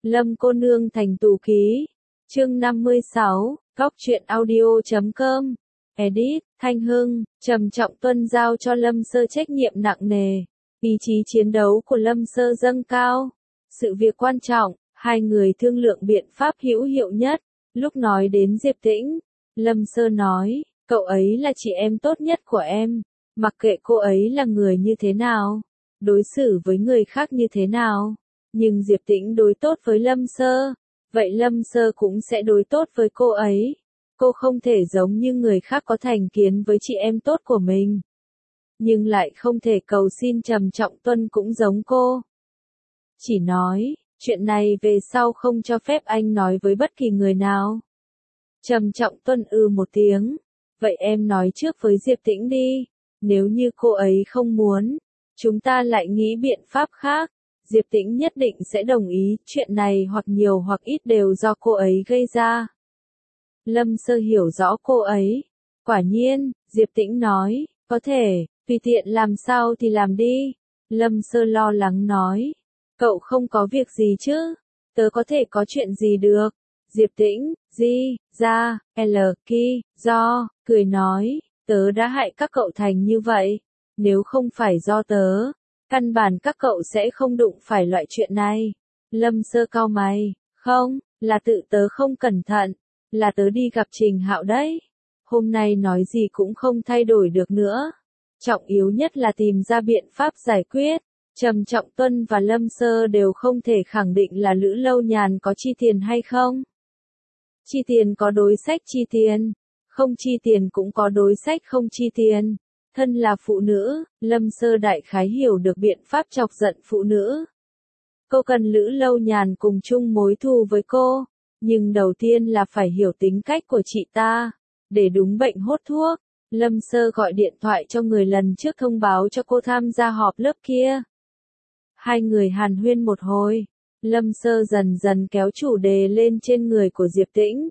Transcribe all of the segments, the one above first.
Lâm cô nương thành tù ký. Chương 56, Góc truyện audio.com. Edit, Thanh Hưng, Trầm Trọng Tuân giao cho Lâm Sơ trách nhiệm nặng nề. Ý chí chiến đấu của Lâm Sơ dâng cao. Sự việc quan trọng, hai người thương lượng biện pháp hữu hiệu nhất. Lúc nói đến Diệp Tĩnh, Lâm Sơ nói, cậu ấy là chị em tốt nhất của em. Mặc kệ cô ấy là người như thế nào, đối xử với người khác như thế nào. Nhưng Diệp Tĩnh đối tốt với Lâm Sơ, vậy Lâm Sơ cũng sẽ đối tốt với cô ấy. Cô không thể giống như người khác có thành kiến với chị em tốt của mình, nhưng lại không thể cầu xin Trầm Trọng Tuân cũng giống cô. Chỉ nói, chuyện này về sau không cho phép anh nói với bất kỳ người nào. Trầm Trọng Tuân một tiếng, vậy em nói trước với Diệp Tĩnh đi, nếu như cô ấy không muốn, chúng ta lại nghĩ biện pháp khác. Diệp Tĩnh nhất định sẽ đồng ý, chuyện này hoặc nhiều hoặc ít đều do cô ấy gây ra. Lâm Sơ hiểu rõ cô ấy. Quả nhiên, Diệp Tĩnh nói, có thể, tùy tiện làm sao thì làm đi. Lâm Sơ lo lắng nói, cậu không có việc gì chứ, tớ có thể có chuyện gì được. Diệp Tĩnh, do, cười nói, tớ đã hại các cậu thành như vậy, nếu không phải do tớ, căn bản các cậu sẽ không đụng phải loại chuyện này. Lâm Sơ cau mày, không, là tự tớ không cẩn thận, là tớ đi gặp Trình Hạo đấy. Hôm nay nói gì cũng không thay đổi được nữa. Trọng yếu nhất là tìm ra biện pháp giải quyết. Trầm Trọng Tuân và Lâm Sơ đều không thể khẳng định là Lữ Lâu Nhàn có chi tiền hay không. Chi tiền có đối sách chi tiền, không chi tiền cũng có đối sách không chi tiền. Thân là phụ nữ, Lâm Sơ đại khái hiểu được biện pháp chọc giận phụ nữ. Cô cần Lữ Lâu Nhàn cùng chung mối thù với cô, nhưng đầu tiên là phải hiểu tính cách của chị ta. Để đúng bệnh hốt thuốc, Lâm Sơ gọi điện thoại cho người lần trước thông báo cho cô tham gia họp lớp kia. Hai người hàn huyên một hồi, Lâm Sơ dần dần kéo chủ đề lên trên người của Diệp Tĩnh.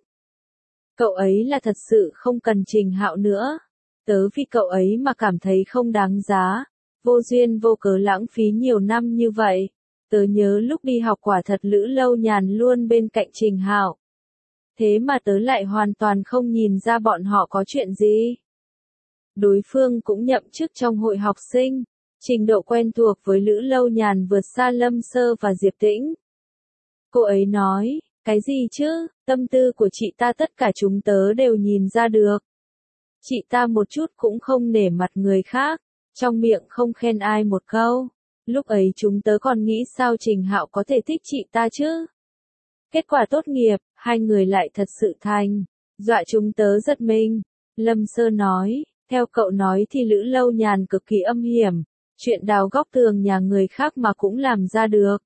Cậu ấy là thật sự không cần Trình Hạo nữa. Tớ vì cậu ấy mà cảm thấy không đáng giá, vô duyên vô cớ lãng phí nhiều năm như vậy. Tớ nhớ lúc đi học quả thật Lữ Lâu Nhàn luôn bên cạnh Trình Hạo. Thế mà tớ lại hoàn toàn không nhìn ra bọn họ có chuyện gì. Đối phương cũng nhậm chức trong hội học sinh, trình độ quen thuộc với Lữ Lâu Nhàn vượt xa Lâm Sơ và Diệp Tĩnh. Cô ấy nói, cái gì chứ, tâm tư của chị ta tất cả chúng tớ đều nhìn ra được. Chị ta một chút cũng không nể mặt người khác, trong miệng không khen ai một câu. Lúc ấy chúng tớ còn nghĩ sao Trình Hạo có thể thích chị ta chứ. Kết quả tốt nghiệp, hai người lại thật sự thành, dọa chúng tớ giật mình. Lâm Sơ nói, theo cậu nói thì Lữ Lâu Nhàn cực kỳ âm hiểm, chuyện đào góc tường nhà người khác mà cũng làm ra được.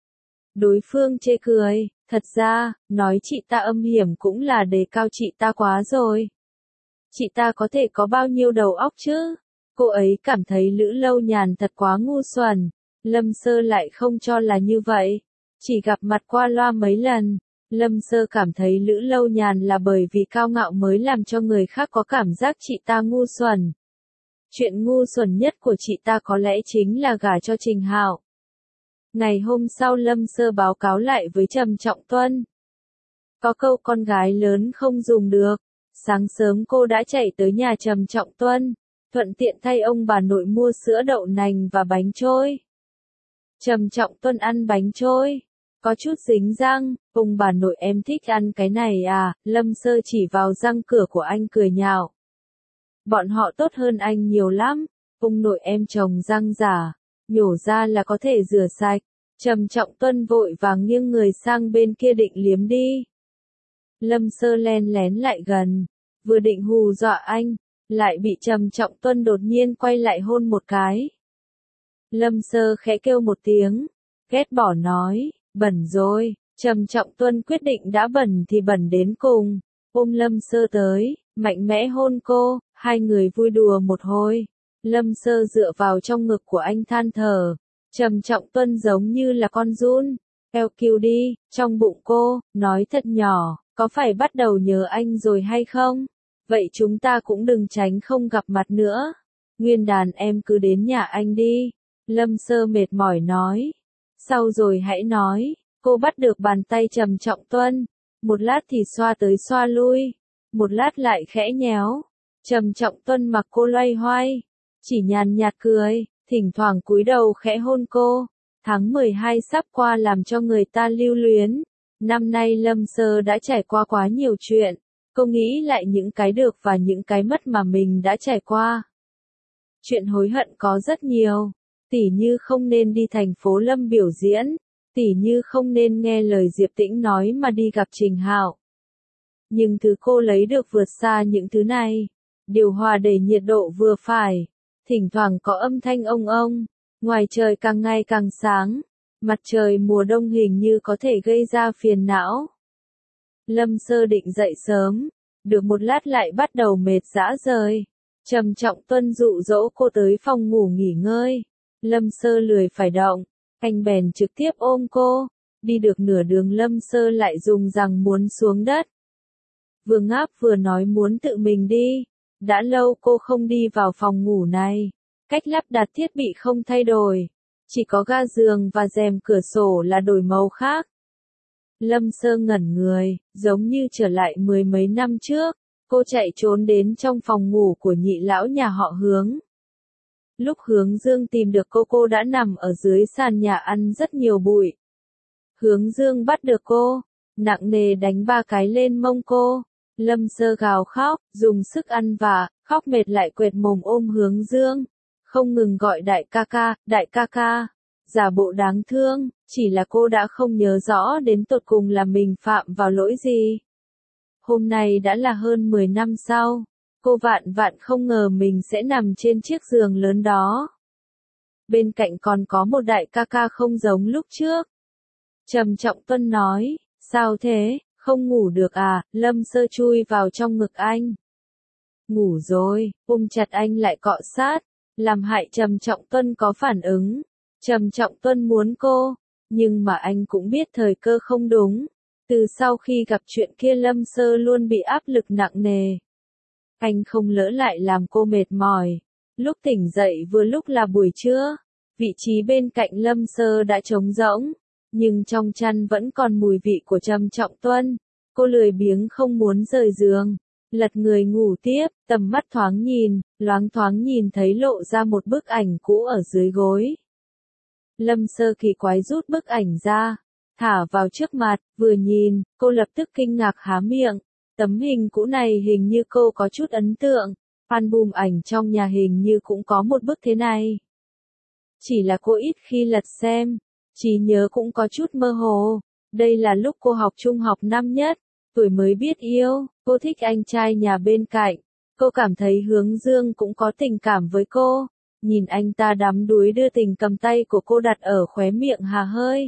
Đối phương chê cười, thật ra, nói chị ta âm hiểm cũng là đề cao chị ta quá rồi. Chị ta có thể có bao nhiêu đầu óc chứ? Cô ấy cảm thấy Lữ Lâu Nhàn thật quá ngu xuẩn. Lâm Sơ lại không cho là như vậy. Chỉ gặp mặt qua loa mấy lần, Lâm Sơ cảm thấy Lữ Lâu Nhàn là bởi vì cao ngạo mới làm cho người khác có cảm giác chị ta ngu xuẩn. Chuyện ngu xuẩn nhất của chị ta có lẽ chính là gả cho Trình Hạo. Ngày hôm sau Lâm Sơ báo cáo lại với Trầm Trọng Tuân. Có câu con gái lớn không dùng được. Sáng sớm cô đã chạy tới nhà Trầm Trọng Tuân, thuận tiện thay ông bà nội mua sữa đậu nành và bánh trôi. Trầm Trọng Tuân ăn bánh trôi, có chút dính răng, ông bà nội em thích ăn cái này à, Lâm Sơ chỉ vào răng cửa của anh cười nhạo. Bọn họ tốt hơn anh nhiều lắm, ông nội em trồng răng giả, nhổ ra là có thể rửa sạch. Trầm Trọng Tuân vội vàng nghiêng người sang bên kia định liếm đi. Lâm Sơ len lén lại gần, vừa định hù dọa anh, lại bị Trầm Trọng Tuân đột nhiên quay lại hôn một cái. Lâm Sơ khẽ kêu một tiếng, ghét bỏ nói, bẩn rồi. Trầm Trọng Tuân quyết định đã bẩn thì bẩn đến cùng, ôm Lâm Sơ tới, mạnh mẽ hôn cô, hai người vui đùa một hồi. Lâm Sơ dựa vào trong ngực của anh than thở, Trầm Trọng Tuân giống như là con giun, eo kiu đi, trong bụng cô, nói thật nhỏ, có phải bắt đầu nhớ anh rồi hay không? Vậy chúng ta cũng đừng tránh không gặp mặt nữa. Nguyên đàn em cứ đến nhà anh đi. Lâm Sơ mệt mỏi nói. Sau rồi hãy nói, Cô bắt được bàn tay Trầm Trọng Tuân, một lát thì xoa tới xoa lui, một lát lại khẽ nhéo. Trầm Trọng Tuân mặc cô loay hoay, chỉ nhàn nhạt cười, thỉnh thoảng cúi đầu khẽ hôn cô. Tháng 12 sắp qua làm cho người ta lưu luyến. Năm nay Lâm Sơ đã trải qua quá nhiều chuyện, cô nghĩ lại những cái được và những cái mất mà mình đã trải qua. Chuyện hối hận có rất nhiều, tỉ như không nên đi thành phố Lâm biểu diễn, tỉ như không nên nghe lời Diệp Tĩnh nói mà đi gặp Trình Hạo. Nhưng thứ cô lấy được vượt xa những thứ này. Điều hòa để nhiệt độ vừa phải, thỉnh thoảng có âm thanh ông ông, ngoài trời càng ngày càng sáng, mặt trời mùa đông hình như có thể gây ra phiền não. Lâm Sơ định dậy sớm, được một lát lại bắt đầu mệt rã rời. Trầm Trọng Tuân dụ dỗ cô tới phòng ngủ nghỉ ngơi. Lâm Sơ lười phải động, anh bèn trực tiếp ôm cô. Đi được nửa đường Lâm Sơ lại dùng rằng muốn xuống đất. Vừa ngáp vừa nói muốn tự mình đi. Đã lâu cô không đi vào phòng ngủ này. Cách lắp đặt thiết bị không thay đổi. Chỉ có ga giường và rèm cửa sổ là đổi màu khác. Lâm Sơ ngẩn người, giống như trở lại mười mấy năm trước. Cô chạy trốn đến trong phòng ngủ của nhị lão nhà họ Hướng. Lúc Hướng Dương tìm được cô đã nằm ở dưới sàn nhà ăn rất nhiều bụi. Hướng Dương bắt được cô, nặng nề đánh 3 cái lên mông cô. Lâm Sơ gào khóc, dùng sức ăn vạ, khóc mệt lại quệt mồm ôm Hướng Dương. Không ngừng gọi đại ca ca. Giả bộ đáng thương, chỉ là cô đã không nhớ rõ đến tột cùng là mình phạm vào lỗi gì. Hôm nay đã là hơn 10 năm sau, cô vạn vạn không ngờ mình sẽ nằm trên chiếc giường lớn đó. Bên cạnh còn có một đại ca ca không giống lúc trước. Trầm Trọng Tuân nói, sao thế, không ngủ được à? Lâm Sơ chui vào trong ngực anh. Ngủ rồi, ôm chặt anh lại cọ sát, làm hại Trầm Trọng Tuân có phản ứng. Trầm Trọng Tuân muốn cô, nhưng mà anh cũng biết thời cơ không đúng. Từ sau khi gặp chuyện kia Lâm Sơ luôn bị áp lực nặng nề. Anh không lỡ lại làm cô mệt mỏi. Lúc tỉnh dậy vừa lúc là buổi trưa, vị trí bên cạnh Lâm Sơ đã trống rỗng, nhưng trong chăn vẫn còn mùi vị của Trầm Trọng Tuân. Cô lười biếng không muốn rời giường, lật người ngủ tiếp, tầm mắt thoáng nhìn, loáng thoáng nhìn thấy lộ ra một bức ảnh cũ ở dưới gối. Lâm Sơ kỳ quái rút bức ảnh ra, thả vào trước mặt, vừa nhìn, cô lập tức kinh ngạc há miệng. Tấm hình cũ này hình như cô có chút ấn tượng, album ảnh trong nhà hình như cũng có một bức thế này. Chỉ là cô ít khi lật xem, trí nhớ cũng có chút mơ hồ. Đây là lúc cô học trung học năm nhất, tuổi mới biết yêu, cô thích anh trai nhà bên cạnh. Cô cảm thấy Hướng Dương cũng có tình cảm với cô. Nhìn anh ta đắm đuối đưa tình cầm tay của cô đặt ở khóe miệng hà hơi.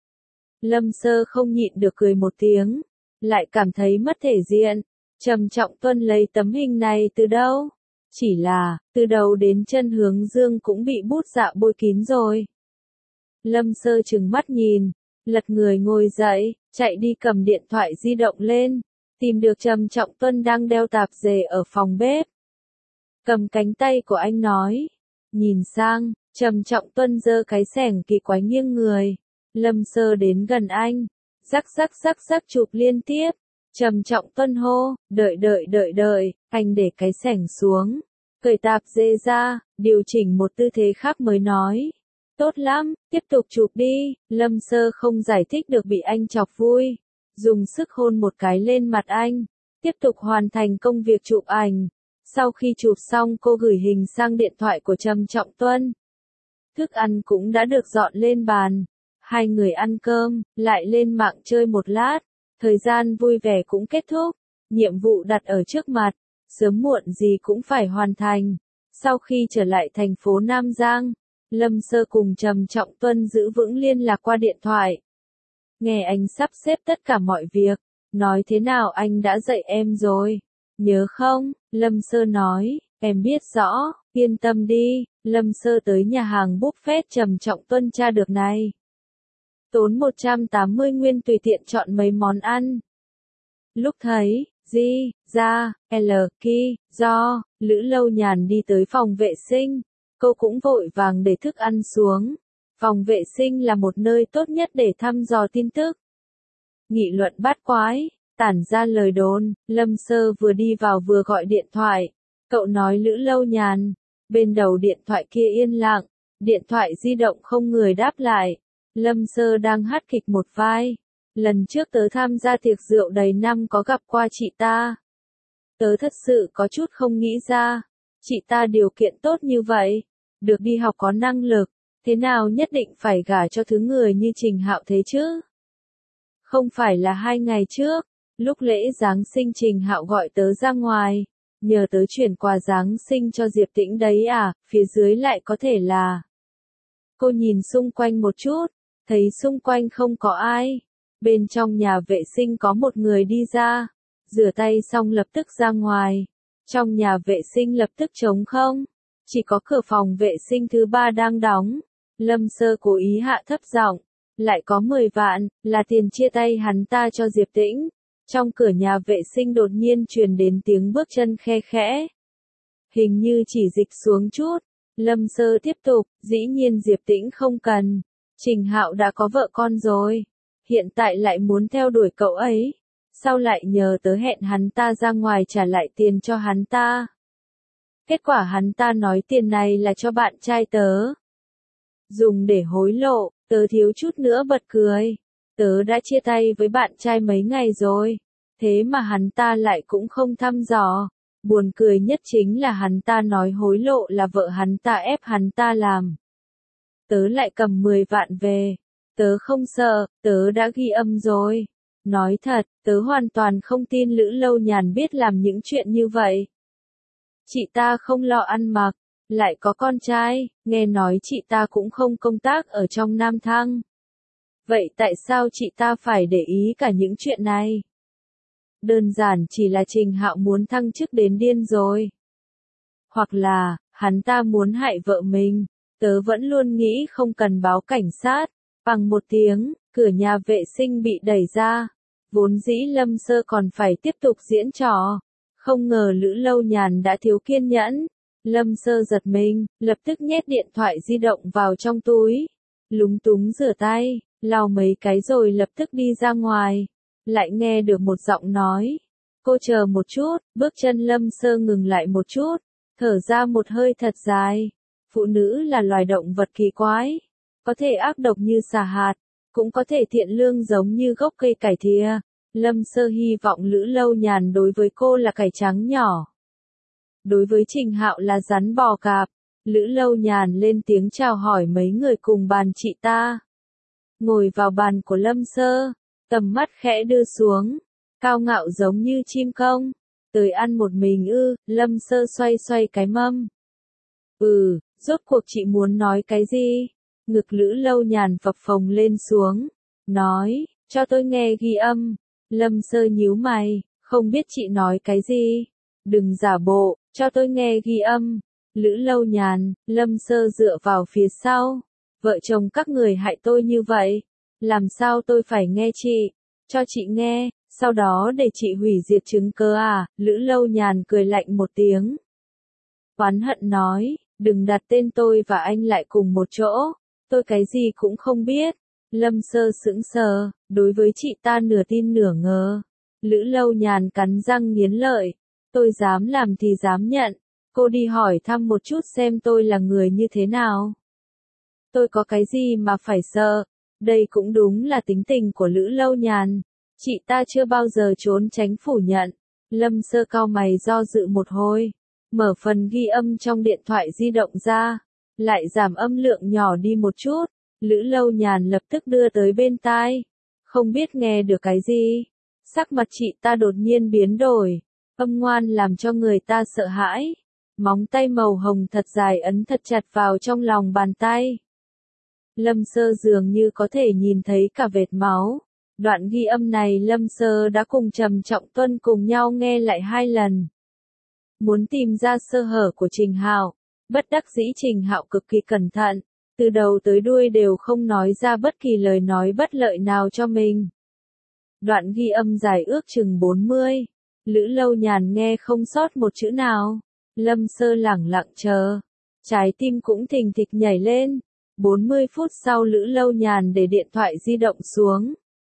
Lâm Sơ không nhịn được cười một tiếng, lại cảm thấy mất thể diện. Trầm Trọng Tuân lấy tấm hình này từ đâu? Chỉ là, từ đầu đến chân Hướng Dương cũng bị bút dạ bôi kín rồi. Lâm Sơ trừng mắt nhìn, lật người ngồi dậy, chạy đi cầm điện thoại di động lên, tìm được Trầm Trọng Tuân đang đeo tạp dề ở phòng bếp. Cầm cánh tay của anh nói, nhìn sang, Trầm Trọng Tuân giơ cái xẻng kỳ quái nghiêng người. Lâm Sơ đến gần anh, rắc chụp liên tiếp. Trầm Trọng Tuân hô, đợi, anh để cái xẻng xuống, cởi tạp dề ra, điều chỉnh một tư thế khác mới nói. Tốt lắm, tiếp tục chụp đi. Lâm Sơ không giải thích được bị anh chọc vui, dùng sức hôn một cái lên mặt anh, tiếp tục hoàn thành công việc chụp ảnh. Sau khi chụp xong cô gửi hình sang điện thoại của Trầm Trọng Tuân. Thức ăn cũng đã được dọn lên bàn. Hai người ăn cơm, lại lên mạng chơi một lát. Thời gian vui vẻ cũng kết thúc. Nhiệm vụ đặt ở trước mặt, sớm muộn gì cũng phải hoàn thành. Sau khi trở lại thành phố Nam Giang, Lâm Sơ cùng Trầm Trọng Tuân giữ vững liên lạc qua điện thoại. Nghe anh sắp xếp tất cả mọi việc. Nói thế nào anh đã dạy em rồi? Nhớ không? Lâm Sơ nói, em biết rõ, yên tâm đi. Lâm Sơ tới nhà hàng buffet Trầm Trọng Tuân tra được này. Tốn 180 nguyên tùy tiện chọn mấy món ăn. Lúc thấy, Di, Ra, L, Ki, Do, Lữ Lâu Nhàn đi tới phòng vệ sinh, cô cũng vội vàng để thức ăn xuống. Phòng vệ sinh là một nơi tốt nhất để thăm dò tin tức. Nghị luận bát quái, tản ra lời đồn, Lâm Sơ vừa đi vào vừa gọi điện thoại. Cậu nói Lữ Lâu Nhàn. Bên đầu điện thoại kia yên lặng, điện thoại di động không người đáp lại. Lâm Sơ đang hát kịch một vai. Lần trước tớ tham gia tiệc rượu đầy năm có gặp qua chị ta. Tớ thật sự có chút không nghĩ ra. Chị ta điều kiện tốt như vậy, được đi học có năng lực, thế nào nhất định phải gả cho thứ người như Trình Hạo thế chứ? Không phải là 2 ngày trước, lúc lễ Giáng sinh Trình Hạo gọi tớ ra ngoài, nhờ tớ chuyển quà Giáng sinh cho Diệp Tĩnh đấy à, phía dưới lại có thể là. Cô nhìn xung quanh một chút, thấy xung quanh không có ai. Bên trong nhà vệ sinh có một người đi ra, rửa tay xong lập tức ra ngoài. Trong nhà vệ sinh lập tức trống không, chỉ có cửa phòng vệ sinh thứ 3 đang đóng. Lâm Sơ cố ý hạ thấp giọng, lại có 10 vạn, là tiền chia tay hắn ta cho Diệp Tĩnh. Trong cửa nhà vệ sinh đột nhiên truyền đến tiếng bước chân khe khẽ. Hình như chỉ dịch xuống chút. Lâm Sơ tiếp tục, dĩ nhiên Diệp Tĩnh không cần. Trình Hạo đã có vợ con rồi. Hiện tại lại muốn theo đuổi cậu ấy. Sao lại nhờ tớ hẹn hắn ta ra ngoài trả lại tiền cho hắn ta? Kết quả hắn ta nói tiền này là cho bạn trai tớ. Dùng để hối lộ, tớ thiếu chút nữa bật cười. Tớ đã chia tay với bạn trai mấy ngày rồi. Thế mà hắn ta lại cũng không thăm dò. Buồn cười nhất chính là hắn ta nói hối lộ là vợ hắn ta ép hắn ta làm. Tớ lại cầm 10 vạn về. Tớ không sợ, tớ đã ghi âm rồi. Nói thật, tớ hoàn toàn không tin Lữ Lâu Nhàn biết làm những chuyện như vậy. Chị ta không lo ăn mặc, lại có con trai, nghe nói chị ta cũng không công tác ở trong Nam Thăng. Vậy tại sao chị ta phải để ý cả những chuyện này? Đơn giản chỉ là Trình Hạo muốn thăng chức đến điên rồi. Hoặc là, hắn ta muốn hại vợ mình. Tớ vẫn luôn nghĩ không cần báo cảnh sát. Bằng một tiếng, cửa nhà vệ sinh bị đẩy ra. Vốn dĩ Lâm Sơ còn phải tiếp tục diễn trò. Không ngờ Lữ Lâu Nhàn đã thiếu kiên nhẫn. Lâm Sơ giật mình, lập tức nhét điện thoại di động vào trong túi. Lúng túng rửa tay, lau mấy cái rồi lập tức đi ra ngoài. Lại nghe được một giọng nói. Cô chờ một chút, bước chân Lâm Sơ ngừng lại một chút. Thở ra một hơi thật dài. Phụ nữ là loài động vật kỳ quái. Có thể ác độc như xà hạt, cũng có thể thiện lương giống như gốc cây cải thìa. Lâm Sơ hy vọng Lữ Lâu Nhàn đối với cô là cải trắng nhỏ. Đối với Trình Hạo là rắn bò cạp. Lữ Lâu Nhàn lên tiếng chào hỏi mấy người cùng bàn chị ta. Ngồi vào bàn của Lâm Sơ, tầm mắt khẽ đưa xuống, cao ngạo giống như chim công. Tới ăn một mình ư? Lâm Sơ xoay xoay cái mâm. Rốt cuộc chị muốn nói cái gì? Ngực Lữ Lâu Nhàn phập phồng lên xuống, nói, cho tôi nghe ghi âm. Lâm Sơ nhíu mày, không biết chị nói cái gì. Đừng giả bộ, cho tôi nghe ghi âm. Lữ Lâu Nhàn, Lâm Sơ dựa vào phía sau. Vợ chồng các người hại tôi như vậy, làm sao tôi phải nghe chị? Cho chị nghe, sau đó để chị hủy diệt chứng cứ à? Lữ Lâu Nhàn cười lạnh một tiếng. Oán hận nói, đừng đặt tên tôi và anh lại cùng một chỗ. Tôi cái gì cũng không biết. Lâm Sơ sững sờ, đối với chị ta nửa tin nửa ngờ. Lữ Lâu Nhàn cắn răng nghiến lợi. Tôi dám làm thì dám nhận. Cô đi hỏi thăm một chút xem tôi là người như thế nào. Tôi có cái gì mà phải sợ. Đây cũng đúng là tính tình của Lữ Lâu Nhàn. Chị ta chưa bao giờ trốn tránh phủ nhận. Lâm Sơ cau mày do dự một hồi. Mở phần ghi âm trong điện thoại di động ra. Lại giảm âm lượng nhỏ đi một chút. Lữ Lâu Nhàn lập tức đưa tới bên tai. Không biết nghe được cái gì. Sắc mặt chị ta đột nhiên biến đổi. Âm ngoan làm cho người ta sợ hãi. Móng tay màu hồng thật dài ấn thật chặt vào trong lòng bàn tay. Lâm Sơ dường như có thể nhìn thấy cả vệt máu. Đoạn ghi âm này Lâm Sơ đã cùng Trầm Trọng Tuân cùng nhau nghe lại 2 lần. Muốn tìm ra sơ hở của Trình Hạo. Bất đắc dĩ Trình Hạo cực kỳ cẩn thận. Từ đầu tới đuôi đều không nói ra bất kỳ lời nói bất lợi nào cho mình. Đoạn ghi âm dài ước chừng 40. Lữ Lâu Nhàn nghe không sót một chữ nào. Lâm Sơ lẳng lặng chờ. Trái tim cũng thình thịch nhảy lên. 40 phút sau Lữ Lâu Nhàn để điện thoại di động xuống.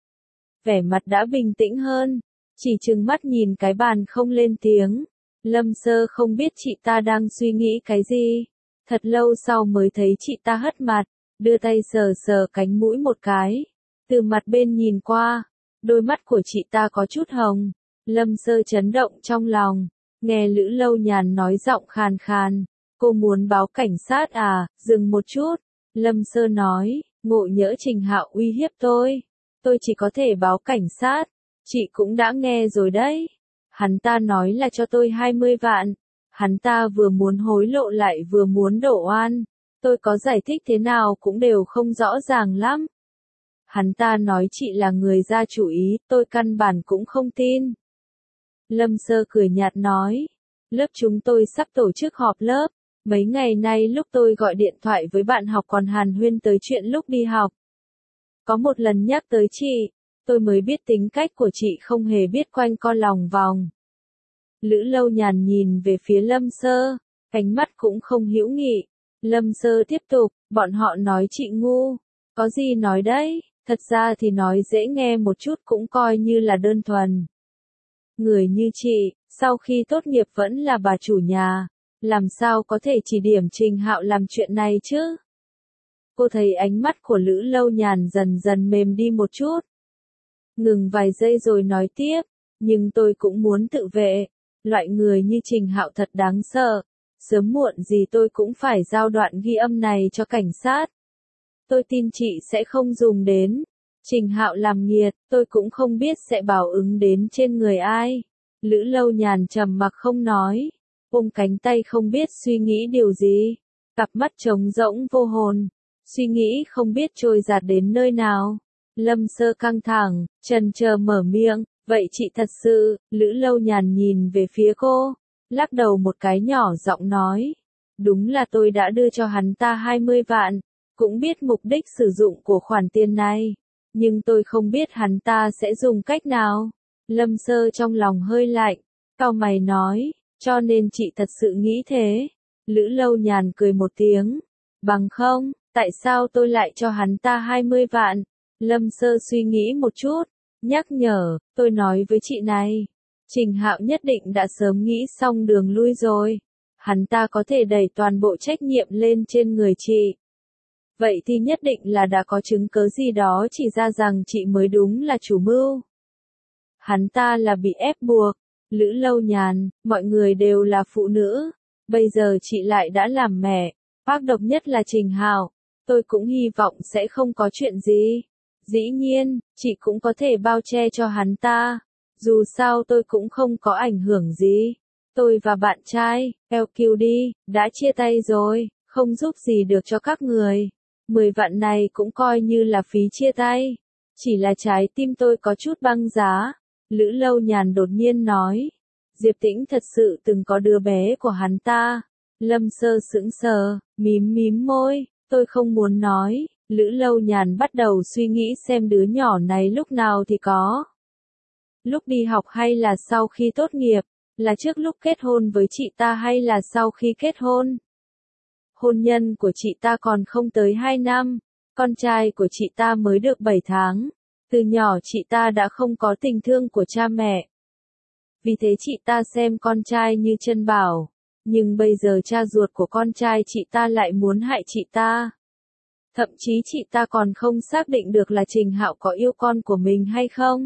Vẻ mặt đã bình tĩnh hơn, chỉ trừng mắt nhìn cái bàn không lên tiếng. Lâm Sơ không biết chị ta đang suy nghĩ cái gì. Thật lâu sau mới thấy chị ta hất mặt, đưa tay sờ sờ cánh mũi một cái. Từ mặt bên nhìn qua, đôi mắt của chị ta có chút hồng. Lâm Sơ chấn động trong lòng, nghe Lữ Lâu Nhàn nói giọng khàn khàn. Cô muốn báo cảnh sát à? Dừng một chút. Lâm Sơ nói, ngộ nhỡ Trình Hạo uy hiếp tôi chỉ có thể báo cảnh sát. Chị cũng đã nghe rồi đấy. Hắn ta nói là cho tôi 20 vạn. Hắn ta vừa muốn hối lộ lại vừa muốn đổ oan. Tôi có giải thích thế nào cũng đều không rõ ràng lắm. Hắn ta nói chị là người ra chủ ý, tôi căn bản cũng không tin. Lâm Sơ cười nhạt nói, lớp chúng tôi sắp tổ chức họp lớp. Mấy ngày nay lúc tôi gọi điện thoại với bạn học còn hàn huyên tới chuyện lúc đi học. Có một lần nhắc tới chị, tôi mới biết tính cách của chị không hề biết quanh co lòng vòng. Lữ Lâu Nhàn nhìn về phía Lâm Sơ, ánh mắt cũng không hữu nghị. Lâm Sơ tiếp tục, bọn họ nói chị ngu. Có gì nói đấy, thật ra thì nói dễ nghe một chút cũng coi như là đơn thuần. Người như chị, sau khi tốt nghiệp vẫn là bà chủ nhà, làm sao có thể chỉ điểm Trình Hạo làm chuyện này chứ? Cô thấy ánh mắt của Lữ Lâu Nhàn dần dần mềm đi một chút. Ngừng vài giây rồi nói tiếp, nhưng tôi cũng muốn tự vệ. Loại người như Trình Hạo thật đáng sợ. Sớm muộn gì tôi cũng phải giao đoạn ghi âm này cho cảnh sát. Tôi tin chị sẽ không dùng đến. Trình Hạo làm nghiệt, tôi cũng không biết sẽ báo ứng đến trên người ai. Lữ Lâu Nhàn trầm mặc không nói, ôm cánh tay không biết suy nghĩ điều gì. Cặp mắt trống rỗng vô hồn, suy nghĩ không biết trôi dạt đến nơi nào. Lâm Sơ căng thẳng, chần chờ mở miệng, vậy chị thật sự, Lữ Lâu Nhàn nhìn về phía cô, lắc đầu một cái nhỏ giọng nói. Đúng là tôi đã đưa cho hắn ta 20 vạn, cũng biết mục đích sử dụng của khoản tiền này, nhưng tôi không biết hắn ta sẽ dùng cách nào. Lâm Sơ trong lòng hơi lạnh, cau mày nói, cho nên chị thật sự nghĩ thế. Lữ Lâu Nhàn cười một tiếng, bằng không, tại sao tôi lại cho hắn ta 20 vạn? Lâm Sơ suy nghĩ một chút, nhắc nhở, tôi nói với chị này, Trình Hạo nhất định đã sớm nghĩ xong đường lui rồi. Hắn ta có thể đẩy toàn bộ trách nhiệm lên trên người chị. Vậy thì nhất định là đã có chứng cớ gì đó chỉ ra rằng chị mới đúng là chủ mưu. Hắn ta là bị ép buộc. Lữ Lâu Nhàn, mọi người đều là phụ nữ. Bây giờ chị lại đã làm mẹ. Ác độc nhất là Trình Hạo. Tôi cũng hy vọng sẽ không có chuyện gì. Dĩ nhiên, chị cũng có thể bao che cho hắn ta. Dù sao tôi cũng không có ảnh hưởng gì. Tôi và bạn trai, LQD, đã chia tay rồi, không giúp gì được cho các người. 10 vạn này cũng coi như là phí chia tay. Chỉ là trái tim tôi có chút băng giá. Lữ Lâu Nhàn đột nhiên nói. Diệp Tĩnh thật sự từng có đứa bé của hắn ta. Lâm Sơ sững sờ, mím môi, tôi không muốn nói. Lữ Lâu Nhàn bắt đầu suy nghĩ xem đứa nhỏ này lúc nào thì có. Lúc đi học hay là sau khi tốt nghiệp, là trước lúc kết hôn với chị ta hay là sau khi kết hôn. Hôn nhân của chị ta còn không tới 2 năm, con trai của chị ta mới được 7 tháng. Từ nhỏ chị ta đã không có tình thương của cha mẹ. Vì thế chị ta xem con trai như chân bảo, nhưng bây giờ cha ruột của con trai chị ta lại muốn hại chị ta. Thậm chí chị ta còn không xác định được là Trình Hạo có yêu con của mình hay không.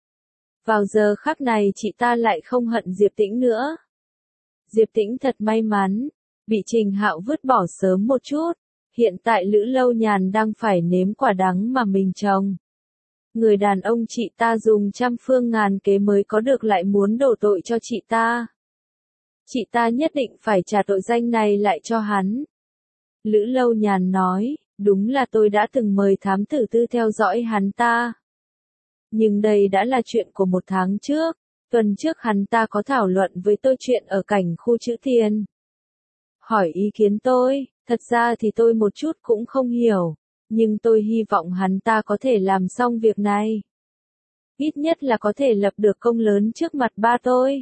Vào giờ khắc này chị ta lại không hận Diệp Tĩnh nữa. Diệp Tĩnh thật may mắn, bị Trình Hạo vứt bỏ sớm một chút. Hiện tại Lữ Lâu Nhàn đang phải nếm quả đắng mà mình trồng. Người đàn ông chị ta dùng trăm phương ngàn kế mới có được lại muốn đổ tội cho chị ta. Chị ta nhất định phải trả tội danh này lại cho hắn. Lữ Lâu Nhàn nói, đúng là tôi đã từng mời thám tử tư theo dõi hắn ta. Nhưng đây đã là chuyện của 1 tháng trước. Tuần trước hắn ta có thảo luận với tôi chuyện ở cảnh khu Trữ Tiền. Hỏi ý kiến tôi, thật ra thì tôi một chút cũng không hiểu. Nhưng tôi hy vọng hắn ta có thể làm xong việc này. Ít nhất là có thể lập được công lớn trước mặt ba tôi.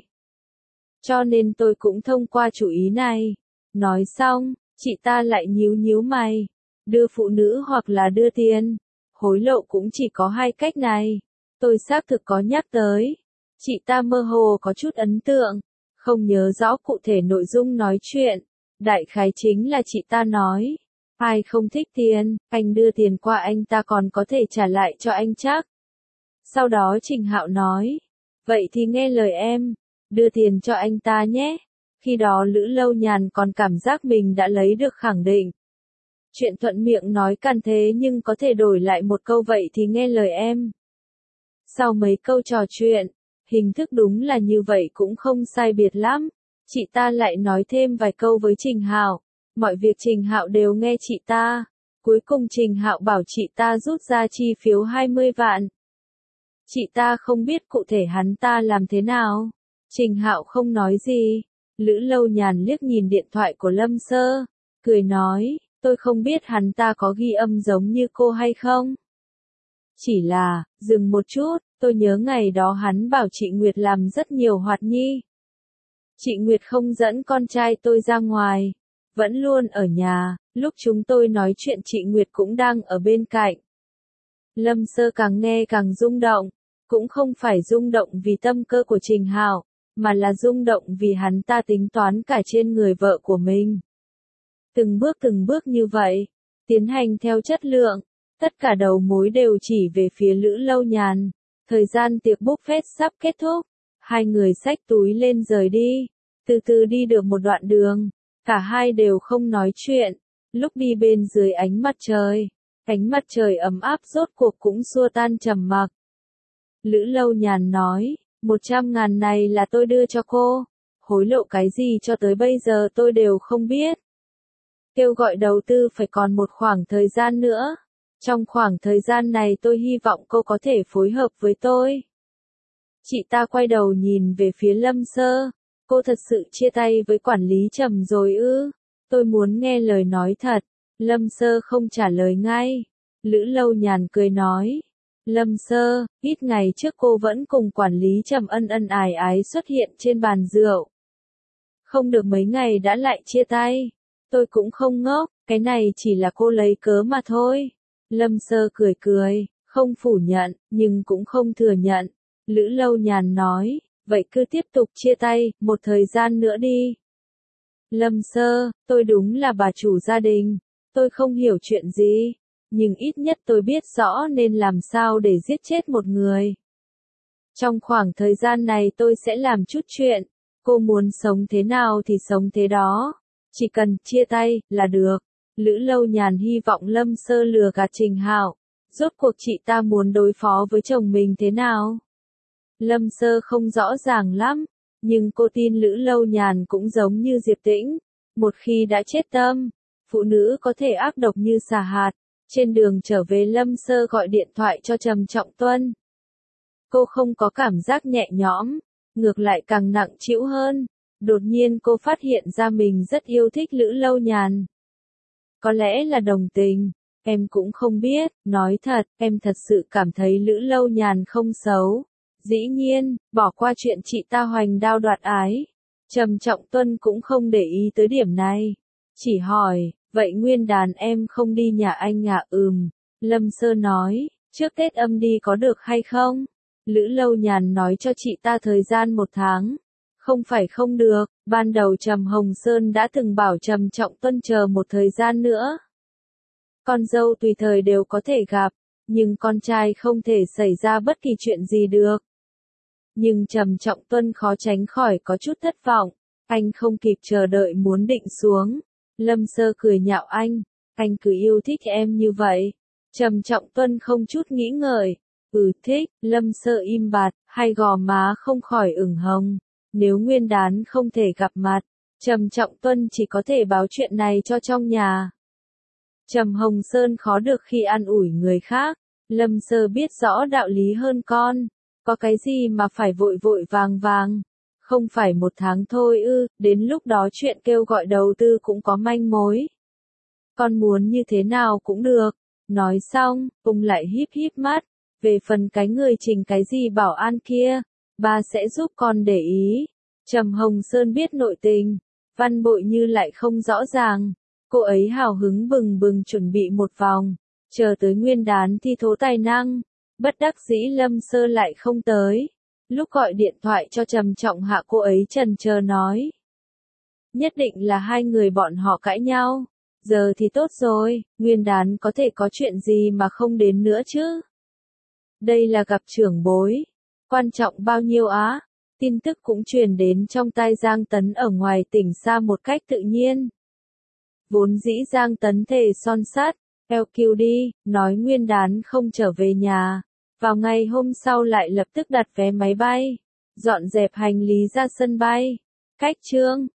Cho nên tôi cũng thông qua chủ ý này. Nói xong, chị ta lại nhíu mày. đưa phụ nữ hoặc là đưa tiền. Hối lộ cũng chỉ có hai cách này. Tôi xác thực có nhắc tới. Chị ta mơ hồ có chút ấn tượng, không nhớ rõ cụ thể nội dung nói chuyện. Đại khái chính là chị ta nói, ai không thích tiền, anh đưa tiền qua anh ta còn có thể trả lại cho anh chắc. Sau đó Trình Hạo nói, vậy thì nghe lời em, đưa tiền cho anh ta nhé. Khi đó Lữ Lâu Nhàn còn cảm giác mình đã lấy được khẳng định. Chuyện thuận miệng nói càn thế nhưng có thể đổi lại một câu vậy thì nghe lời em. Sau mấy câu trò chuyện, hình thức đúng là như vậy cũng không sai biệt lắm. Chị ta lại nói thêm vài câu với Trình Hạo. Mọi việc Trình Hạo đều nghe chị ta. Cuối cùng Trình Hạo bảo chị ta rút ra chi phiếu 20 vạn. Chị ta không biết cụ thể hắn ta làm thế nào. Trình Hạo không nói gì. Lữ Lâu Nhàn liếc nhìn điện thoại của Lâm Sơ, cười nói, tôi không biết hắn ta có ghi âm giống như cô hay không. Chỉ là, dừng một chút, tôi nhớ ngày đó hắn bảo chị Nguyệt làm rất nhiều hoạt nhi. Chị Nguyệt không dẫn con trai tôi ra ngoài, vẫn luôn ở nhà, lúc chúng tôi nói chuyện chị Nguyệt cũng đang ở bên cạnh. Lâm Sơ càng nghe càng rung động, cũng không phải rung động vì tâm cơ của Trình Hạo, mà là rung động vì hắn ta tính toán cả trên người vợ của mình. Từng bước như vậy, tiến hành theo chất lượng, tất cả đầu mối đều chỉ về phía Lữ Lâu Nhàn. Thời gian tiệc buffet sắp kết thúc, hai người xách túi lên rời đi, từ từ đi được một đoạn đường, cả hai đều không nói chuyện, lúc đi bên dưới ánh mặt trời ấm áp rốt cuộc cũng xua tan trầm mặc. Lữ Lâu Nhàn nói, 100.000 này là tôi đưa cho cô, hối lộ cái gì cho tới bây giờ tôi đều không biết. Kêu gọi đầu tư phải còn một khoảng thời gian nữa. Trong khoảng thời gian này tôi hy vọng cô có thể phối hợp với tôi. Chị ta quay đầu nhìn về phía Lâm Sơ. Cô thật sự chia tay với quản lý Trầm rồi ư? Tôi muốn nghe lời nói thật. Lâm Sơ không trả lời ngay. Lữ Lâu Nhàn cười nói. Lâm Sơ, ít ngày trước cô vẫn cùng quản lý Trầm ân ân ái ái xuất hiện trên bàn rượu. Không được mấy ngày đã lại chia tay. Tôi cũng không ngốc, cái này chỉ là cô lấy cớ mà thôi. Lâm Sơ cười, không phủ nhận, nhưng cũng không thừa nhận. Lữ Lâu Nhàn nói, vậy cứ tiếp tục chia tay, một thời gian nữa đi. Lâm Sơ, tôi đúng là bà chủ gia đình, tôi không hiểu chuyện gì, nhưng ít nhất tôi biết rõ nên làm sao để giết chết một người. Trong khoảng thời gian này tôi sẽ làm chút chuyện, cô muốn sống thế nào thì sống thế đó, chỉ cần chia tay là được. Lữ Lâu Nhàn hy vọng Lâm Sơ lừa gạt Trình Hạo, rốt cuộc chị ta muốn đối phó với chồng mình thế nào. Lâm Sơ không rõ ràng lắm, nhưng cô tin Lữ Lâu Nhàn cũng giống như Diệp Tĩnh, một khi đã chết tâm, phụ nữ có thể ác độc như xà hạt. Trên đường trở về Lâm Sơ gọi điện thoại cho Trầm Trọng Tuân. Cô không có cảm giác nhẹ nhõm, ngược lại càng nặng trĩu hơn. Đột nhiên cô phát hiện ra mình rất yêu thích Lữ Lâu Nhàn. Có lẽ là đồng tình, em cũng không biết, nói thật, em thật sự cảm thấy Lữ Lâu Nhàn không xấu. Dĩ nhiên, bỏ qua chuyện chị ta hoành đao đoạt ái. Trầm Trọng Tuân cũng không để ý tới điểm này. Chỉ hỏi, vậy nguyên đán em không đi nhà anh à? Lâm Sơ nói, trước Tết âm đi có được hay không? Lữ Lâu Nhàn nói cho chị ta thời gian 1 tháng. Không phải không được, ban đầu Trầm Hồng Sơn đã từng bảo Trầm Trọng Tuân chờ một thời gian nữa. Con dâu tùy thời đều có thể gặp, nhưng con trai không thể xảy ra bất kỳ chuyện gì được. Nhưng Trầm Trọng Tuân khó tránh khỏi có chút thất vọng, anh không kịp chờ đợi muốn định xuống. Lâm Sơ cười nhạo anh cứ yêu thích em như vậy. Trầm Trọng Tuân không chút nghĩ ngợi, thích. Lâm Sơ im bặt, hai gò má không khỏi ửng hồng. Nếu nguyên đán không thể gặp mặt, Trầm Trọng Tuân chỉ có thể báo chuyện này cho trong nhà. Trầm Hồng Sơn khó được khi an ủi người khác. Lâm Sơ biết rõ đạo lý hơn con. Có cái gì mà phải vội vội vàng. Không phải 1 tháng thôi ư, đến lúc đó chuyện kêu gọi đầu tư cũng có manh mối. Con muốn như thế nào cũng được. Nói xong, ông lại híp mắt. Về phần cái người Trình cái gì bảo an kia, ba sẽ giúp con để ý. Trầm Hồng Sơn biết nội tình, Văn Bội Như lại không rõ ràng. Cô ấy hào hứng bừng bừng chuẩn bị một vòng, chờ tới nguyên đán thi thố tài năng. Bất đắc dĩ Lâm Sơ lại không tới. Lúc gọi điện thoại cho Trầm Trọng Hạ cô ấy chần chờ nói. Nhất định là hai người bọn họ cãi nhau. Giờ thì tốt rồi, nguyên đán có thể có chuyện gì mà không đến nữa chứ. Đây là gặp trưởng bối. Quan trọng bao nhiêu á? Tin tức cũng truyền đến trong tai Giang Tấn ở ngoài tỉnh xa một cách tự nhiên. Vốn dĩ Giang Tấn thề son sắt, LQ đi, nói nguyên đán không trở về nhà. Vào ngày hôm sau lại lập tức đặt vé máy bay, dọn dẹp hành lý ra sân bay. Cách Trương,